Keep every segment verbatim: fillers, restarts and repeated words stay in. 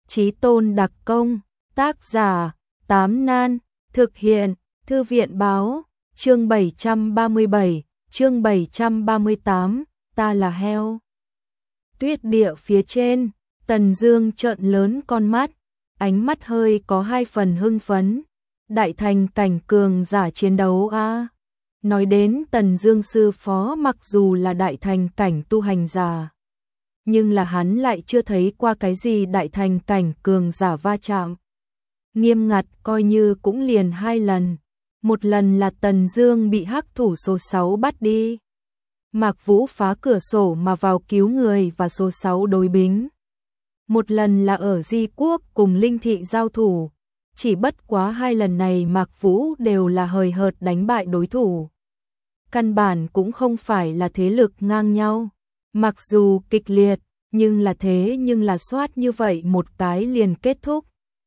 Chí tôn đặc công, tác giả, Tám Nan, thực hiện, Thư viện báo, chương bảy trăm ba mươi bảy, chương bảy trăm ba mươi tám, ta là heo. Tuyết địa phía trên, Tần Dương trợn lớn con mắt, ánh mắt hơi có hai phần hưng phấn. Đại thành cảnh cường giả chiến đấu a. À. Nói đến Tần Dương sư phó mặc dù là đại thành cảnh tu hành giả, nhưng là hắn lại chưa thấy qua cái gì đại thành cảnh cường giả va chạm. Nghiêm ngặt coi như cũng liền hai lần. Một lần là Tần Dương bị hắc thủ số sáu bắt đi. Mạc Vũ phá cửa sổ mà vào cứu người và số sáu đối bính. Một lần là ở Di Quốc cùng Linh Thị giao thủ. Chỉ bất quá hai lần này Mạc Vũ đều là hời hợt đánh bại đối thủ. Căn bản cũng không phải là thế lực ngang nhau. Mặc dù kịch liệt, nhưng là thế nhưng là soát như vậy một cái liền kết thúc.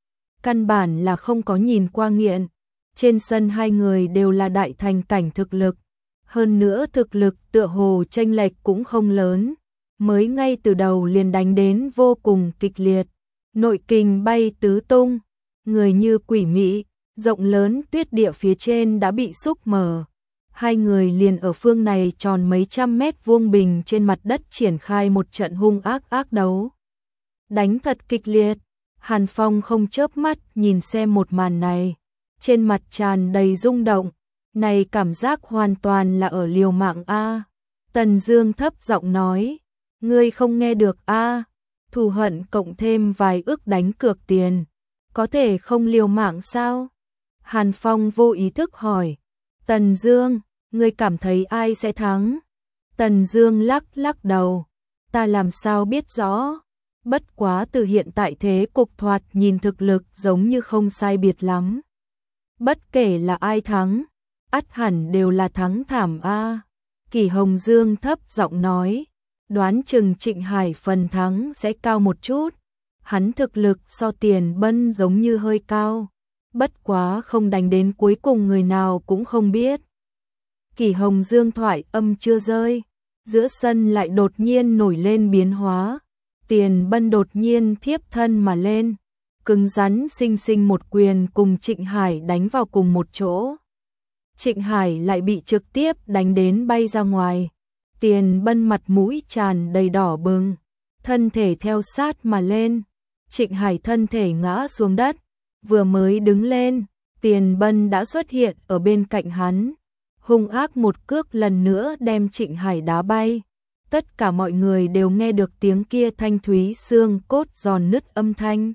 Căn bản là không có nhìn qua nghiện. Trên sân hai người đều là đại thành cảnh thực lực. Hơn nữa thực lực tựa hồ chênh lệch cũng không lớn. Mới ngay từ đầu liền đánh đến vô cùng kịch liệt. Nội kình bay tứ tung. Người như quỷ mị, rộng lớn tuyết địa phía trên đã bị xúc mở. Hai người liền ở phương này tròn mấy trăm mét vuông bình trên mặt đất triển khai một trận hung ác ác đấu. Đánh thật kịch liệt, Hàn Phong không chớp mắt nhìn xem một màn này. Trên mặt tràn đầy rung động, này cảm giác hoàn toàn là ở liều mạng a. Tần Dương thấp giọng nói, ngươi không nghe được a? Thù hận cộng thêm vài ức đánh cược tiền. Có thể không liều mạng sao? Hàn Phong vô ý thức hỏi. Tần Dương, ngươi cảm thấy ai sẽ thắng? Tần Dương lắc lắc đầu. Ta làm sao biết rõ? Bất quá từ hiện tại thế cục thoạt nhìn thực lực giống như không sai biệt lắm. Bất kể là ai thắng, ắt hẳn đều là thắng thảm a. Kỷ Hồng Dương thấp giọng nói. Đoán chừng Trịnh Hải phần thắng sẽ cao một chút. Hắn thực lực so Tiền Bân giống như hơi cao. Bất quá không đánh đến cuối cùng người nào cũng không biết. Kỷ Hồng Dương thoại âm chưa rơi. Giữa sân lại đột nhiên nổi lên biến hóa. Tiền Bân đột nhiên thiếp thân mà lên. Cứng rắn xinh xinh một quyền cùng Trịnh Hải đánh vào cùng một chỗ. Trịnh Hải lại bị trực tiếp đánh đến bay ra ngoài. Tiền Bân mặt mũi tràn đầy đỏ bừng. Thân thể theo sát mà lên. Trịnh Hải thân thể ngã xuống đất, vừa mới đứng lên, Tiền Bân đã xuất hiện ở bên cạnh hắn, hung ác một cước lần nữa đem Trịnh Hải đá bay. Tất cả mọi người đều nghe được tiếng kia thanh thúy xương cốt giòn nứt âm thanh.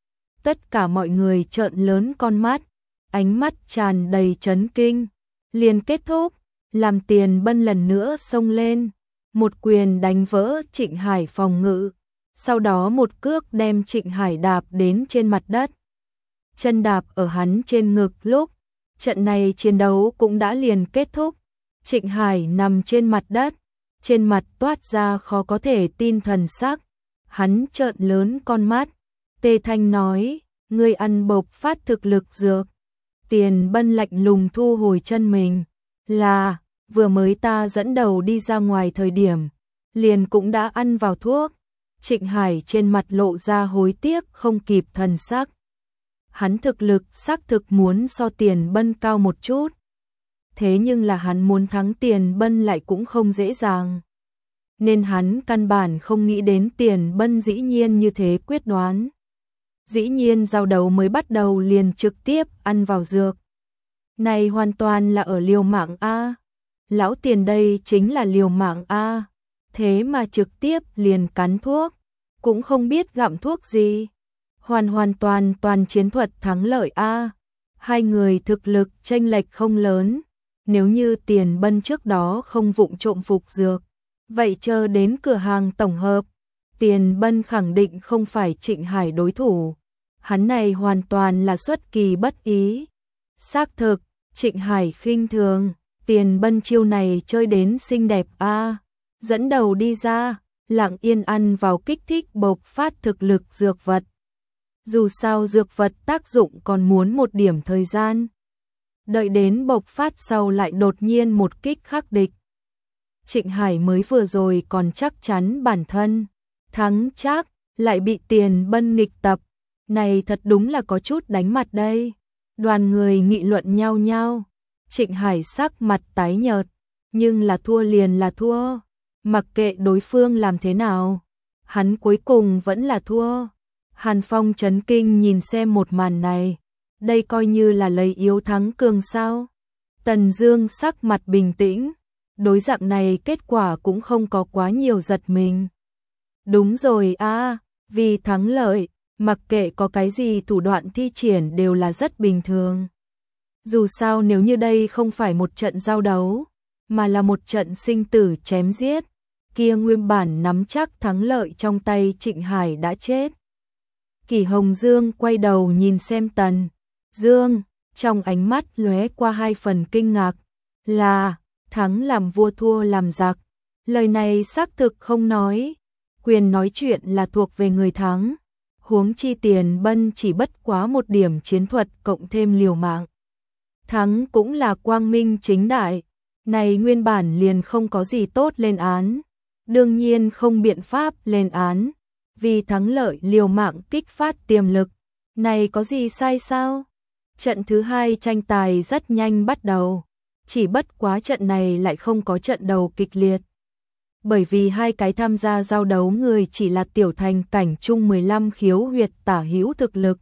Tất cả mọi người trợn lớn con mắt, ánh mắt tràn đầy chấn kinh. Liền kết thúc, làm Tiền Bân lần nữa xông lên, một quyền đánh vỡ Trịnh Hải phòng ngự. Sau đó một cước đem Trịnh Hải đạp đến trên mặt đất. Chân đạp ở hắn trên ngực lúc, trận này chiến đấu cũng đã liền kết thúc. Trịnh Hải nằm trên mặt đất, trên mặt toát ra khó có thể tin thần sắc. Hắn trợn lớn con mắt, tê thanh nói, ngươi ăn bộc phát thực lực dược. Tiền Bân lạnh lùng thu hồi chân mình, là, vừa mới ta dẫn đầu đi ra ngoài thời điểm, liền cũng đã ăn vào thuốc. Trịnh Hải trên mặt lộ ra hối tiếc không kịp thần sắc. Hắn thực lực xác thực muốn so Tiền Bân cao một chút. Thế nhưng là hắn muốn thắng Tiền Bân lại cũng không dễ dàng. Nên hắn căn bản không nghĩ đến Tiền Bân dĩ nhiên như thế quyết đoán. Dĩ nhiên giao đấu mới bắt đầu liền trực tiếp ăn vào dược. Này hoàn toàn là ở liều mạng a. Lão Tiền đây chính là liều mạng a. Thế mà trực tiếp liền cắn thuốc, cũng không biết gặm thuốc gì. Hoàn hoàn toàn toàn chiến thuật thắng lợi a. Hai người thực lực chênh lệch không lớn. Nếu như Tiền Bân trước đó không vụng trộm phục dược, vậy chờ đến cửa hàng tổng hợp, Tiền Bân khẳng định không phải Trịnh Hải đối thủ. Hắn này hoàn toàn là xuất kỳ bất ý. Xác thực, Trịnh Hải khinh thường, Tiền Bân chiêu này chơi đến xinh đẹp a. Dẫn đầu đi ra, lặng yên ăn vào kích thích bộc phát thực lực dược vật. Dù sao dược vật tác dụng còn muốn một điểm thời gian. Đợi đến bộc phát sau lại đột nhiên một kích khắc địch. Trịnh Hải mới vừa rồi còn chắc chắn bản thân thắng chắc, lại bị Tiền Bân nghịch tập, Này thật đúng là có chút đánh mặt đây. Đoàn người nghị luận nhau nhau. Trịnh Hải sắc mặt tái nhợt, nhưng là thua liền là thua. Mặc kệ đối phương làm thế nào, hắn cuối cùng vẫn là thua. Hàn Phong chấn kinh nhìn xem một màn này. Đây coi như là lấy yếu thắng cường sao. Tần Dương sắc mặt bình tĩnh. Đối dạng này kết quả cũng không có quá nhiều giật mình. Đúng rồi a, à, vì thắng lợi, mặc kệ có cái gì thủ đoạn thi triển đều là rất bình thường. Dù sao nếu như đây không phải một trận giao đấu, mà là một trận sinh tử chém giết, kia nguyên bản nắm chắc thắng lợi trong tay Trịnh Hải đã chết. Kỷ Hồng Dương quay đầu nhìn xem Tần Dương, trong ánh mắt lóe qua hai phần kinh ngạc, là thắng làm vua thua làm giặc. Lời này xác thực không nói, quyền nói chuyện là thuộc về người thắng. Huống chi Tiền Bân chỉ bất quá một điểm chiến thuật cộng thêm liều mạng. Thắng cũng là quang minh chính đại, này nguyên bản liền không có gì tốt lên án. Đương nhiên không biện pháp lên án, vì thắng lợi liều mạng kích phát tiềm lực, này có gì sai sao? Trận thứ hai tranh tài rất nhanh bắt đầu, chỉ bất quá trận này lại không có trận đầu kịch liệt. Bởi vì hai cái tham gia giao đấu người chỉ là tiểu thành cảnh trung mười lăm khiếu huyệt tả hữu thực lực.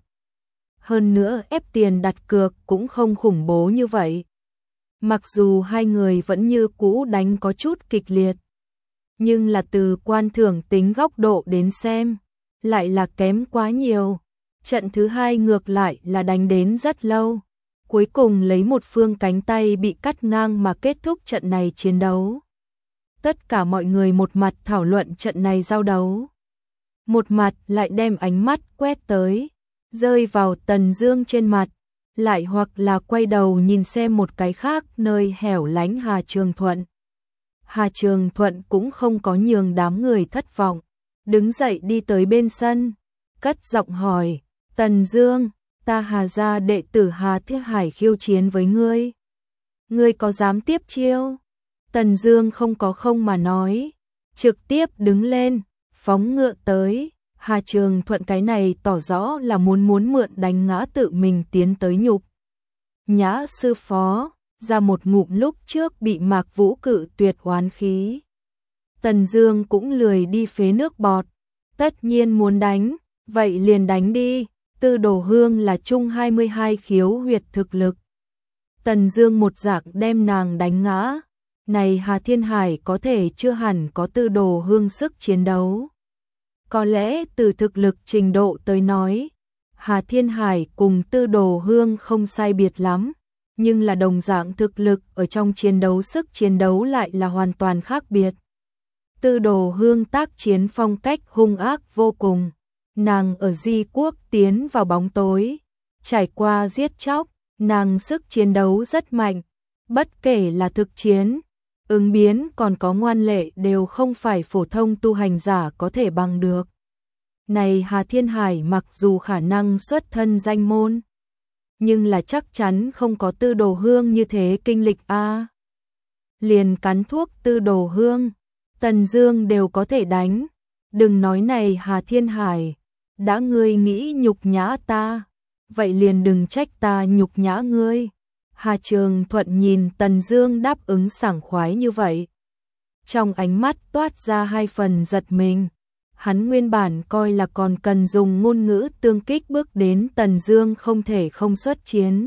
Hơn nữa ép tiền đặt cược cũng không khủng bố như vậy. Mặc dù hai người vẫn như cũ đánh có chút kịch liệt, nhưng là từ quan thưởng tính góc độ đến xem, lại là kém quá nhiều. Trận thứ hai ngược lại là đánh đến rất lâu, cuối cùng lấy một phương cánh tay bị cắt ngang mà kết thúc trận này chiến đấu. Tất cả mọi người một mặt thảo luận trận này giao đấu, một mặt lại đem ánh mắt quét tới, rơi vào Tần Dương trên mặt, lại hoặc là quay đầu nhìn xem một cái khác nơi hẻo lánh Hà Trường Thuận. Hà Trường Thuận cũng không có nhường đám người thất vọng, đứng dậy đi tới bên sân, cất giọng hỏi, Tần Dương, ta Hà gia đệ tử Hà Thiết Hải khiêu chiến với ngươi. Ngươi có dám tiếp chiêu? Tần Dương không có không mà nói, trực tiếp đứng lên, phóng ngựa tới. Hà Trường Thuận cái này tỏ rõ là muốn muốn mượn đánh ngã tự mình tiến tới nhục nhã sư phó, ra một ngụm lúc trước bị Mạc Vũ cự tuyệt oán khí. Tần Dương cũng lười đi phế nước bọt, tất nhiên muốn đánh, vậy liền đánh đi. Tư Đồ Hương là chung hai mươi hai khiếu huyệt thực lực. Tần Dương một dạng đem nàng đánh ngã. Này Hà Thiên Hải có thể chưa hẳn có Tư Đồ Hương sức chiến đấu. Có lẽ từ thực lực trình độ tới nói, Hà Thiên Hải cùng Tư Đồ Hương không sai biệt lắm, nhưng là đồng dạng thực lực ở trong chiến đấu sức chiến đấu lại là hoàn toàn khác biệt. Tư Đồ Hương tác chiến phong cách hung ác vô cùng, nàng ở Di Quốc tiến vào bóng tối, trải qua giết chóc, nàng sức chiến đấu rất mạnh, bất kể là thực chiến, ứng biến còn có ngoan lệ đều không phải phổ thông tu hành giả có thể bằng được. Này Hà Thiên Hải mặc dù khả năng xuất thân danh môn, nhưng là chắc chắn không có Tư Đồ Hương như thế kinh lịch a. Liền cắn thuốc Tư Đồ Hương, Tần Dương đều có thể đánh, đừng nói này Hà Thiên Hải, đã ngươi nghĩ nhục nhã ta, vậy liền đừng trách ta nhục nhã ngươi. Hà Trường Thuận nhìn Tần Dương đáp ứng sảng khoái như vậy, trong ánh mắt toát ra hai phần giật mình. Hắn nguyên bản coi là còn cần dùng ngôn ngữ tương kích bước đến Tần Dương không thể không xuất chiến.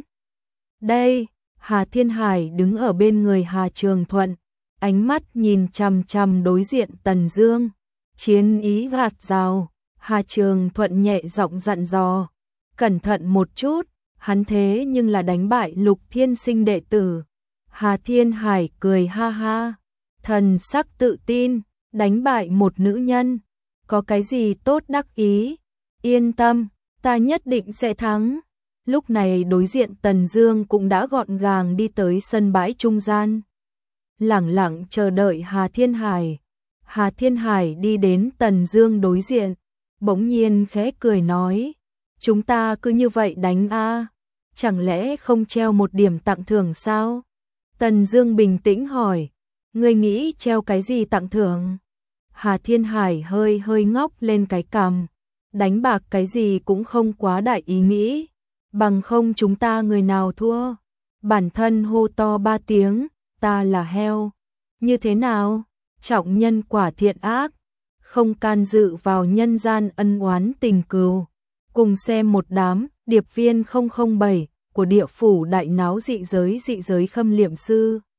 Đây, Hà Thiên Hải đứng ở bên người Hà Trường Thuận, ánh mắt nhìn chằm chằm đối diện Tần Dương, chiến ý gạt rào. Hà Trường Thuận nhẹ giọng dặn dò, cẩn thận một chút, hắn thế nhưng là đánh bại Lục Thiên Sinh đệ tử. Hà Thiên Hải cười ha ha, thần sắc tự tin, đánh bại một nữ nhân, có cái gì tốt đắc ý, yên tâm, ta nhất định sẽ thắng. Lúc này đối diện Tần Dương cũng đã gọn gàng đi tới sân bãi trung gian, lẳng lặng chờ đợi Hà Thiên Hải. Hà Thiên Hải đi đến Tần Dương đối diện, bỗng nhiên khẽ cười nói, chúng ta cứ như vậy đánh a, chẳng lẽ không treo một điểm tặng thưởng sao? Tần Dương bình tĩnh hỏi, ngươi nghĩ treo cái gì tặng thưởng? Hà Thiên Hải hơi hơi ngóc lên cái cằm, đánh bạc cái gì cũng không quá đại ý nghĩ, bằng không chúng ta người nào thua. Bản thân hô to ba tiếng, ta là heo. Như thế nào? Trọng nhân quả thiện ác, không can dự vào nhân gian ân oán tình cừu. Cùng xem một đám điệp viên không không bảy của địa phủ đại náo dị giới dị giới Khâm Liệm Sư.